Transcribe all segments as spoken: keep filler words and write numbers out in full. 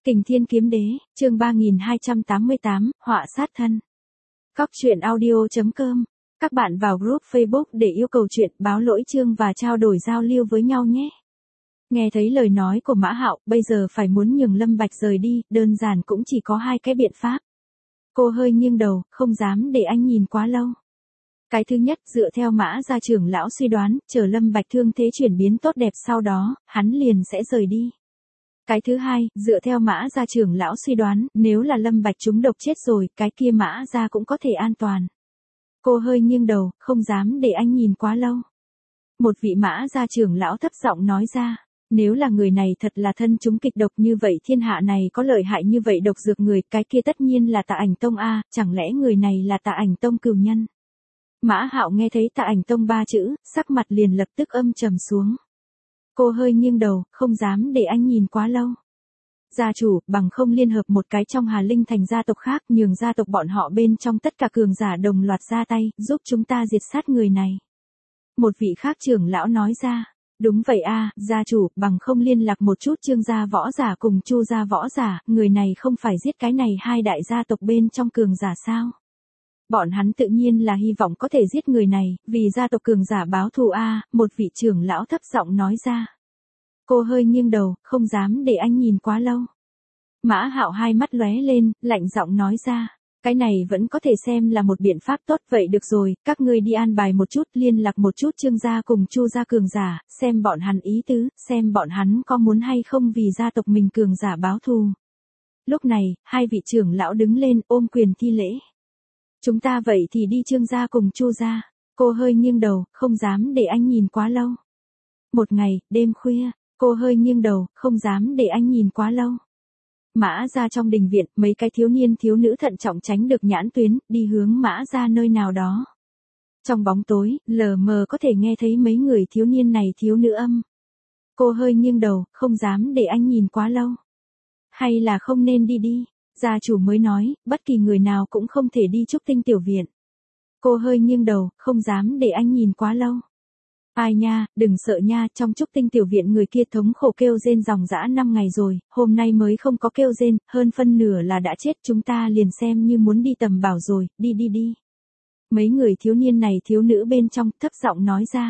Kình Thiên Kiếm Đế, chương ba nghìn hai trăm tám mươi tám, họa sát thân. Cóc truyện audio chấm com. Các bạn vào group Facebook để yêu cầu chuyện, báo lỗi chương và trao đổi giao lưu với nhau nhé. Nghe thấy lời nói của Mã Hạo, bây giờ phải muốn nhường Lâm Bạch rời đi, đơn giản cũng chỉ có hai cái biện pháp. Cô hơi nghiêng đầu, không dám để anh nhìn quá lâu. Cái thứ nhất, dựa theo Mã gia trưởng lão suy đoán, chờ Lâm Bạch thương thế chuyển biến tốt đẹp sau đó, hắn liền sẽ rời đi. Cái thứ hai, dựa theo Mã gia trưởng lão suy đoán, nếu là Lâm Bạch trúng độc chết rồi, cái kia Mã gia cũng có thể an toàn. Cô hơi nghiêng đầu, không dám để anh nhìn quá lâu. Một vị Mã gia trưởng lão thấp giọng nói ra, nếu là người này thật là thân chúng kịch độc như vậy, thiên hạ này có lợi hại như vậy độc dược người, cái kia tất nhiên là Tạ Ảnh Tông a, chẳng lẽ người này là Tạ Ảnh Tông cừu nhân? Mã Hạo nghe thấy Tạ Ảnh Tông ba chữ, sắc mặt liền lập tức âm trầm xuống. Cô hơi nghiêng đầu, không dám để anh nhìn quá lâu. Gia chủ, bằng không liên hợp một cái trong Hà Linh thành gia tộc khác, nhường gia tộc bọn họ bên trong tất cả cường giả đồng loạt ra tay, giúp chúng ta diệt sát người này. Một vị khác trưởng lão nói ra, đúng vậy a, gia chủ, bằng không liên lạc một chút Trương gia võ giả cùng Chu gia võ giả, người này không phải giết cái này hai đại gia tộc bên trong cường giả sao? Bọn hắn tự nhiên là hy vọng có thể giết người này, vì gia tộc cường giả báo thù a, một vị trưởng lão thấp giọng nói ra. Cô hơi nghiêng đầu, không dám để anh nhìn quá lâu. Mã Hạo hai mắt lóe lên, lạnh giọng nói ra, cái này vẫn có thể xem là một biện pháp tốt, vậy được rồi, các ngươi đi an bài một chút, liên lạc một chút Trương gia cùng Chu gia cường giả, xem bọn hắn ý tứ, xem bọn hắn có muốn hay không vì gia tộc mình cường giả báo thù. Lúc này, hai vị trưởng lão đứng lên ôm quyền thi lễ. Chúng ta vậy thì đi Trương gia cùng Chu gia. Cô hơi nghiêng đầu, không dám để anh nhìn quá lâu. Một ngày, đêm khuya, cô hơi nghiêng đầu, không dám để anh nhìn quá lâu. Mã gia trong đình viện, mấy cái thiếu niên thiếu nữ thận trọng tránh được nhãn tuyến, đi hướng Mã gia nơi nào đó. Trong bóng tối, lờ mờ có thể nghe thấy mấy người thiếu niên này thiếu nữ âm. Cô hơi nghiêng đầu, không dám để anh nhìn quá lâu. Hay là không nên đi đi? Gia chủ mới nói, bất kỳ người nào cũng không thể đi Trúc Tinh tiểu viện. Cô hơi nghiêng đầu, không dám để anh nhìn quá lâu. Ai nha, đừng sợ nha, trong Trúc Tinh tiểu viện người kia thống khổ kêu rên dòng dã năm ngày rồi, hôm nay mới không có kêu rên, hơn phân nửa là đã chết, chúng ta liền xem như muốn đi tầm bảo rồi, đi đi đi. Mấy người thiếu niên này thiếu nữ bên trong thấp giọng nói ra.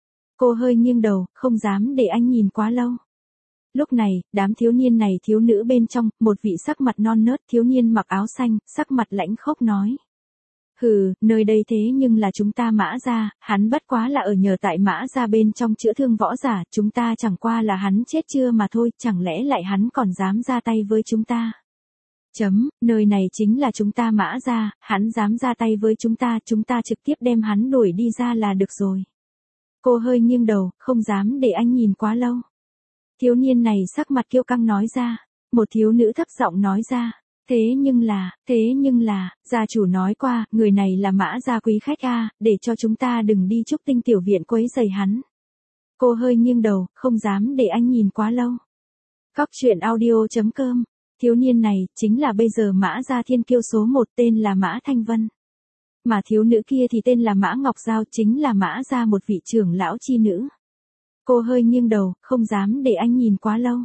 Cô hơi nghiêng đầu, không dám để anh nhìn quá lâu. Lúc này, đám thiếu niên này thiếu nữ bên trong, một vị sắc mặt non nớt thiếu niên mặc áo xanh, sắc mặt lãnh khốc nói. Hừ, nơi đây thế nhưng là chúng ta Mã gia, hắn bất quá là ở nhờ tại Mã gia bên trong chữa thương võ giả, chúng ta chẳng qua là hắn chết chưa mà thôi, chẳng lẽ lại hắn còn dám ra tay với chúng ta. Chấm, nơi này chính là chúng ta Mã gia, hắn dám ra tay với chúng ta, chúng ta trực tiếp đem hắn đuổi đi ra là được rồi. Cô hơi nghiêng đầu, không dám để anh nhìn quá lâu. Thiếu niên này sắc mặt kiêu căng nói ra, một thiếu nữ thấp giọng nói ra, thế nhưng là, thế nhưng là, gia chủ nói qua, người này là Mã gia quý khách a, để cho chúng ta đừng đi Trúc Tinh tiểu viện quấy rầy hắn. Cô hơi nghiêng đầu, không dám để anh nhìn quá lâu. Cóc truyện audio chấm com, thiếu niên này, chính là bây giờ Mã gia thiên kiêu số một, tên là Mã Thanh Vân. Mà thiếu nữ kia thì tên là Mã Ngọc Giao, chính là Mã gia một vị trưởng lão chi nữ. Cô hơi nghiêng đầu, không dám để anh nhìn quá lâu.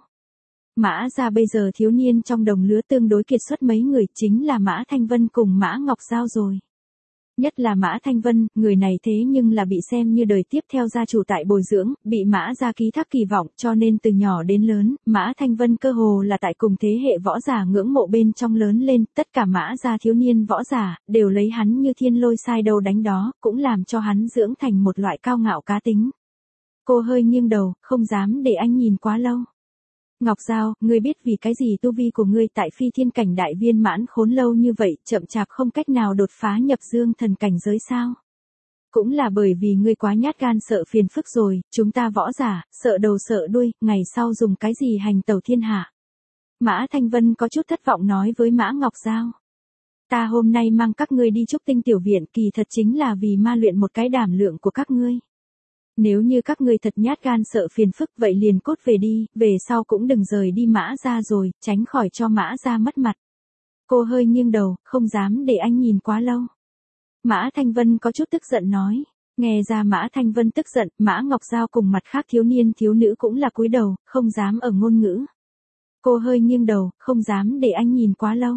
Mã gia bây giờ thiếu niên trong đồng lứa tương đối kiệt xuất mấy người, chính là Mã Thanh Vân cùng Mã Ngọc Giao rồi. Nhất là Mã Thanh Vân, người này thế nhưng là bị xem như đời tiếp theo gia chủ tại bồi dưỡng, bị Mã gia ký thác kỳ vọng, cho nên từ nhỏ đến lớn, Mã Thanh Vân cơ hồ là tại cùng thế hệ võ giả ngưỡng mộ bên trong lớn lên, tất cả Mã gia thiếu niên võ giả, đều lấy hắn như thiên lôi sai đâu đánh đó, cũng làm cho hắn dưỡng thành một loại cao ngạo cá tính. Cô hơi nghiêng đầu, không dám để anh nhìn quá lâu. Ngọc Giao, ngươi biết vì cái gì tu vi của ngươi tại phi thiên cảnh đại viên mãn khốn lâu như vậy, chậm chạp không cách nào đột phá nhập dương thần cảnh giới sao? Cũng là bởi vì ngươi quá nhát gan sợ phiền phức rồi, chúng ta võ giả, sợ đầu sợ đuôi, ngày sau dùng cái gì hành tẩu thiên hạ. Mã Thanh Vân có chút thất vọng nói với Mã Ngọc Giao. Ta hôm nay mang các ngươi đi Trúc Tinh tiểu viện kỳ thật chính là vì ma luyện một cái đảm lượng của các ngươi. Nếu như các ngươi thật nhát gan sợ phiền phức vậy liền cốt về đi, về sau cũng đừng rời đi Mã gia rồi, tránh khỏi cho Mã gia mất mặt. Cô hơi nghiêng đầu, không dám để anh nhìn quá lâu. Mã Thanh Vân có chút tức giận nói. Nghe ra Mã Thanh Vân tức giận, Mã Ngọc Giao cùng mặt khác thiếu niên thiếu nữ cũng là cúi đầu, không dám ở ngôn ngữ. Cô hơi nghiêng đầu, không dám để anh nhìn quá lâu.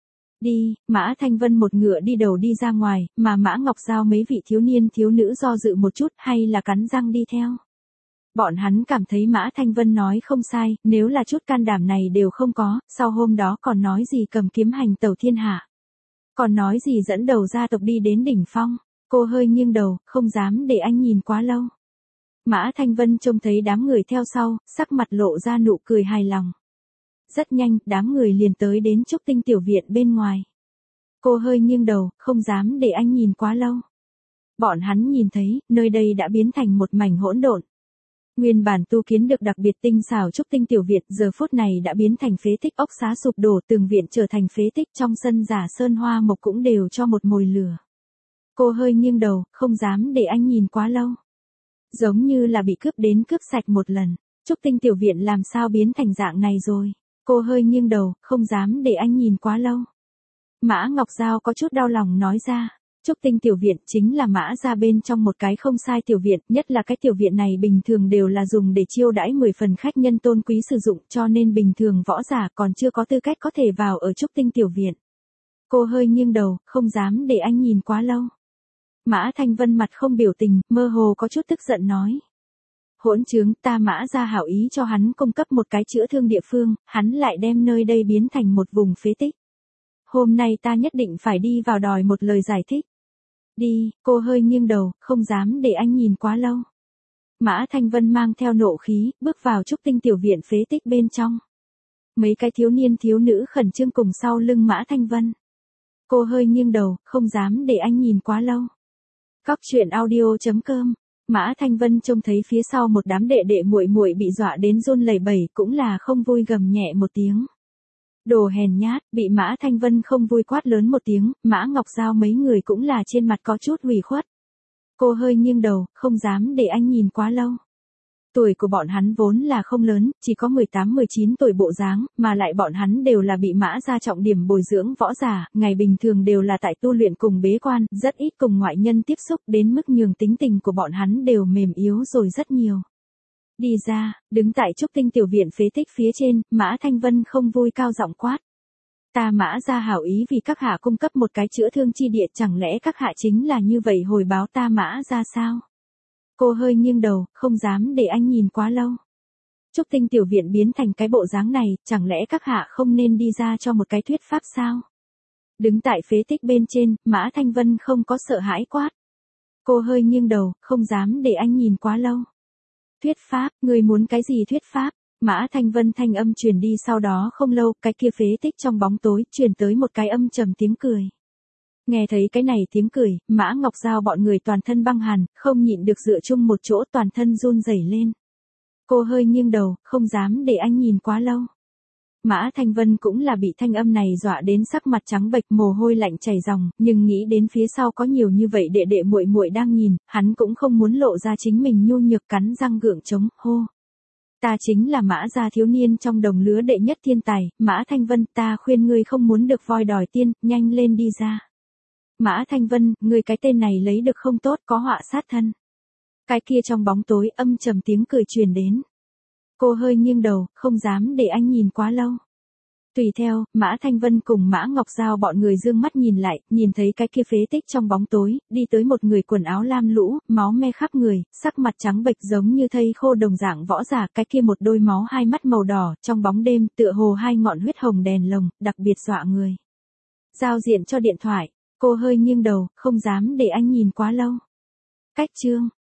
Đi, Mã Thanh Vân một ngựa đi đầu đi ra ngoài, mà Mã Ngọc Giao mấy vị thiếu niên thiếu nữ do dự một chút hay là cắn răng đi theo. Bọn hắn cảm thấy Mã Thanh Vân nói không sai, nếu là chút can đảm này đều không có, sau hôm đó còn nói gì cầm kiếm hành tẩu thiên hạ. Còn nói gì dẫn đầu gia tộc đi đến đỉnh phong. Cô hơi nghiêng đầu, không dám để anh nhìn quá lâu. Mã Thanh Vân trông thấy đám người theo sau, sắc mặt lộ ra nụ cười hài lòng. Rất nhanh, đám người liền tới đến Trúc Tinh tiểu viện bên ngoài. Cô hơi nghiêng đầu, không dám để anh nhìn quá lâu. Bọn hắn nhìn thấy, nơi đây đã biến thành một mảnh hỗn độn. Nguyên bản tu kiến được đặc biệt tinh xảo Trúc Tinh tiểu viện giờ phút này đã biến thành phế tích, ốc xá sụp đổ, tường viện trở thành phế tích, trong sân giả sơn hoa mộc cũng đều cho một mồi lửa. Cô hơi nghiêng đầu, không dám để anh nhìn quá lâu. Giống như là bị cướp đến cướp sạch một lần. Trúc Tinh tiểu viện làm sao biến thành dạng này rồi. Cô hơi nghiêng đầu, không dám để anh nhìn quá lâu. Mã Ngọc Giao có chút đau lòng nói ra. Trúc Tinh tiểu viện chính là Mã gia bên trong một cái không sai tiểu viện, nhất là cái tiểu viện này bình thường đều là dùng để chiêu đãi mười phần khách nhân tôn quý sử dụng, cho nên bình thường võ giả còn chưa có tư cách có thể vào ở Trúc Tinh tiểu viện. Cô hơi nghiêng đầu, không dám để anh nhìn quá lâu. Mã Thanh Vân mặt không biểu tình, mơ hồ có chút tức giận nói. Hỗn trướng, ta Mã gia hảo ý cho hắn cung cấp một cái chữa thương địa phương, hắn lại đem nơi đây biến thành một vùng phế tích. Hôm nay ta nhất định phải đi vào đòi một lời giải thích. Đi, cô hơi nghiêng đầu, không dám để anh nhìn quá lâu. Mã Thanh Vân mang theo nộ khí, bước vào Trúc Tinh tiểu viện phế tích bên trong. Mấy cái thiếu niên thiếu nữ khẩn trương cùng sau lưng Mã Thanh Vân. Cô hơi nghiêng đầu, không dám để anh nhìn quá lâu. Cóc truyện audio chấm com. Mã Thanh Vân trông thấy phía sau một đám đệ đệ muội muội bị dọa đến run lẩy bẩy, cũng là không vui gầm nhẹ một tiếng. Đồ hèn nhát, bị Mã Thanh Vân không vui quát lớn một tiếng, Mã Ngọc Giao mấy người cũng là trên mặt có chút ủy khuất. Cô hơi nghiêng đầu, không dám để anh nhìn quá lâu. Tuổi của bọn hắn vốn là không lớn, chỉ có mười tám mười chín tuổi bộ dáng, mà lại bọn hắn đều là bị Mã gia trọng điểm bồi dưỡng võ giả, ngày bình thường đều là tại tu luyện cùng bế quan, rất ít cùng ngoại nhân tiếp xúc, đến mức nhường tính tình của bọn hắn đều mềm yếu rồi rất nhiều. Đi ra, đứng tại Trúc Tinh tiểu viện phế tích phía trên, Mã Thanh Vân không vui cao giọng quát. Ta Mã gia hảo ý vì các hạ cung cấp một cái chữa thương chi địa, chẳng lẽ các hạ chính là như vậy hồi báo ta Mã gia sao? Cô hơi nghiêng đầu, không dám để anh nhìn quá lâu. Trúc Tinh tiểu viện biến thành cái bộ dáng này, chẳng lẽ các hạ không nên đi ra cho một cái thuyết pháp sao? Đứng tại phế tích bên trên, Mã Thanh Vân không có sợ hãi quát. Cô hơi nghiêng đầu, không dám để anh nhìn quá lâu. Thuyết pháp, người muốn cái gì thuyết pháp? Mã Thanh Vân thanh âm truyền đi, sau đó không lâu, cái kia phế tích trong bóng tối, truyền tới một cái âm trầm tiếng cười. Nghe thấy cái này tiếng cười, Mã Ngọc Giao bọn người toàn thân băng hàn, không nhịn được dựa chung một chỗ, toàn thân run rẩy lên. Cô hơi nghiêng đầu, không dám để anh nhìn quá lâu. Mã Thanh Vân cũng là bị thanh âm này dọa đến sắc mặt trắng bệch, mồ hôi lạnh chảy ròng, nhưng nghĩ đến phía sau có nhiều như vậy đệ đệ muội muội đang nhìn, hắn cũng không muốn lộ ra chính mình nhu nhược, cắn răng gượng chống, hô. Ta chính là Mã gia thiếu niên trong đồng lứa đệ nhất thiên tài, Mã Thanh Vân, ta khuyên ngươi không muốn được voi đòi tiên, nhanh lên đi ra. Mã Thanh Vân, ngươi cái tên này lấy được không tốt, có họa sát thân. Cái kia trong bóng tối âm trầm tiếng cười truyền đến. Cô hơi nghiêng đầu, không dám để anh nhìn quá lâu. Tùy theo, Mã Thanh Vân cùng Mã Ngọc Giao bọn người dương mắt nhìn lại, nhìn thấy cái kia phế tích trong bóng tối, đi tới một người quần áo lam lũ, máu me khắp người, sắc mặt trắng bệch giống như thây khô đồng dạng võ giả, cái kia một đôi máu hai mắt màu đỏ, trong bóng đêm, tựa hồ hai ngọn huyết hồng đèn lồng, đặc biệt dọa người. Giao diện cho điện thoại, cô hơi nghiêng đầu, không dám để anh nhìn quá lâu. Cách chương